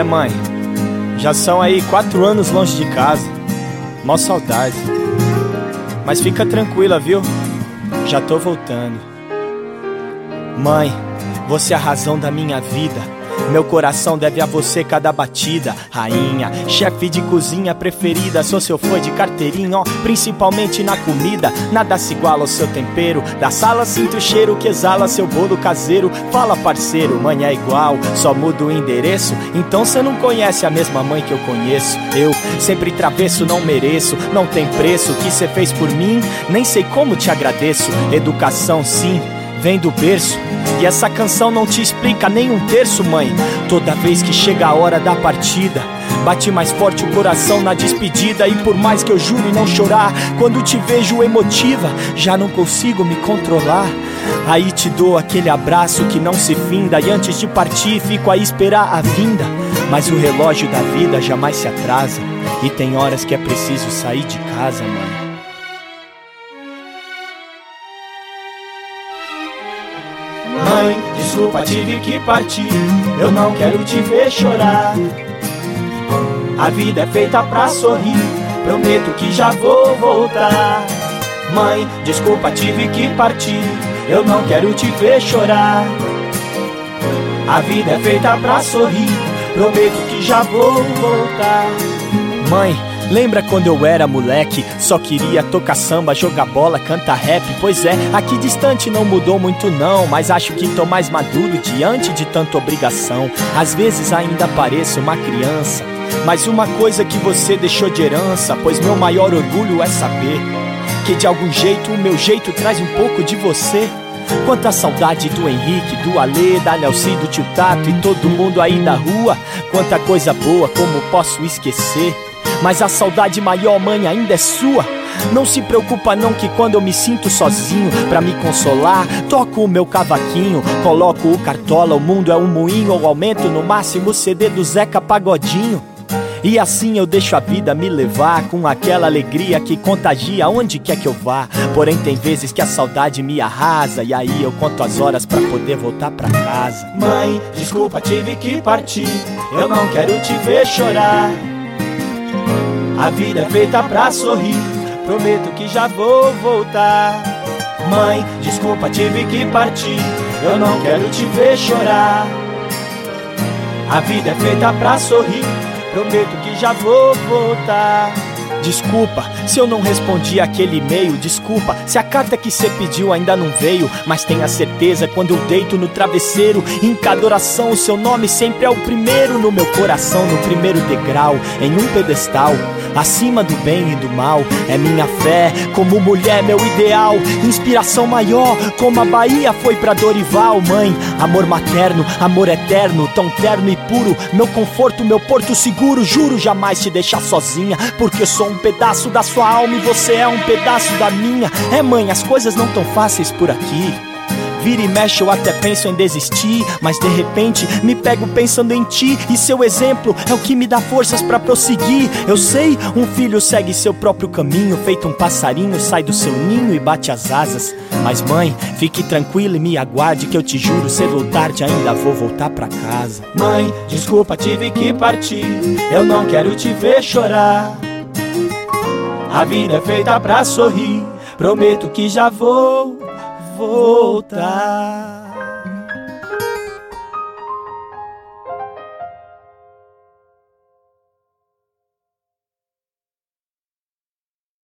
mãe, já são aí 4 anos longe de casa. Mó saudade. Mas fica tranquila, viu? Já tô voltando. Mãe, você é a razão da minha vida. Meu coração deve a você cada batida. Rainha, chefe de cozinha preferida. Sou seu fã de carteirinha, ó, principalmente na comida. Nada se iguala ao seu tempero. Da sala sinto o cheiro que exala seu bolo caseiro. Fala parceiro, mãe é igual, só muda o endereço. Então cê não conhece a mesma mãe que eu conheço. Eu, sempre travesso, não mereço. Não tem preço o que cê fez por mim. Nem sei como te agradeço. Educação sim, vem do berço. E essa canção não te explica nem um terço, mãe. Toda vez que chega a hora da partida, bate mais forte o coração na despedida. E por mais que eu jure não chorar, quando te vejo emotiva, já não consigo me controlar. Aí te dou aquele abraço que não se finda. E antes de partir fico a esperar a vinda. Mas o relógio da vida jamais se atrasa. E tem horas que é preciso sair de casa, mãe. Mãe, desculpa, tive que partir. Eu não quero te ver chorar. A vida é feita pra sorrir. Prometo que já vou voltar. Mãe, desculpa, tive que partir. Eu não quero te ver chorar. A vida é feita pra sorrir. Prometo que já vou voltar. Mãe, lembra quando eu era moleque? Só queria tocar samba, jogar bola, cantar rap. Pois é, aqui distante não mudou muito não. Mas acho que tô mais maduro diante de tanta obrigação. Às vezes ainda pareço uma criança, mas uma coisa que você deixou de herança. Pois meu maior orgulho é saber que de algum jeito o meu jeito traz um pouco de você. Quanta saudade do Henrique, do Alê, da Nelci, do tio Tato e todo mundo aí da rua. Quanta coisa boa, como posso esquecer? Mas a saudade maior, mãe, ainda é sua. Não se preocupa não que quando eu me sinto sozinho, pra me consolar, toco o meu cavaquinho, coloco o Cartola, o mundo é um moinho. Ou aumento no máximo o CD do Zeca Pagodinho. E assim eu deixo a vida me levar, com aquela alegria que contagia onde quer que eu vá. Porém tem vezes que a saudade me arrasa, e aí eu conto as horas pra poder voltar pra casa. Mãe, desculpa, tive que partir. Eu não quero te ver chorar. A vida é feita pra sorrir. Prometo que já vou voltar. Mãe, desculpa, tive que partir. Eu não quero te ver chorar. A vida é feita pra sorrir. Prometo que já vou voltar. Desculpa se eu não respondi aquele e-mail. Desculpa se a carta que cê pediu ainda não veio. Mas tenha certeza, quando eu deito no travesseiro, em cada oração o seu nome sempre é o primeiro no meu coração, no primeiro degrau, em um pedestal, acima do bem e do mal. É minha fé, como mulher meu ideal, inspiração maior, como a Bahia foi pra Dorival. Mãe, amor materno, amor eterno, tão terno e puro, meu conforto, meu porto seguro. Juro jamais te deixar sozinha, porque eu sou um pedaço da sua alma e você é um pedaço da minha. É, mãe, as coisas não tão fáceis por aqui. Vira e mexe eu até penso em desistir, mas de repente me pego pensando em ti. E seu exemplo é o que me dá forças pra prosseguir. Eu sei, um filho segue seu próprio caminho, feito um passarinho, sai do seu ninho e bate as asas. Mas mãe, fique tranquila e me aguarde, que eu te juro, cedo ou tarde ainda vou voltar pra casa. Mãe, desculpa, tive que partir. Eu não quero te ver chorar. A vida é feita pra sorrir. Prometo que já vou voltar.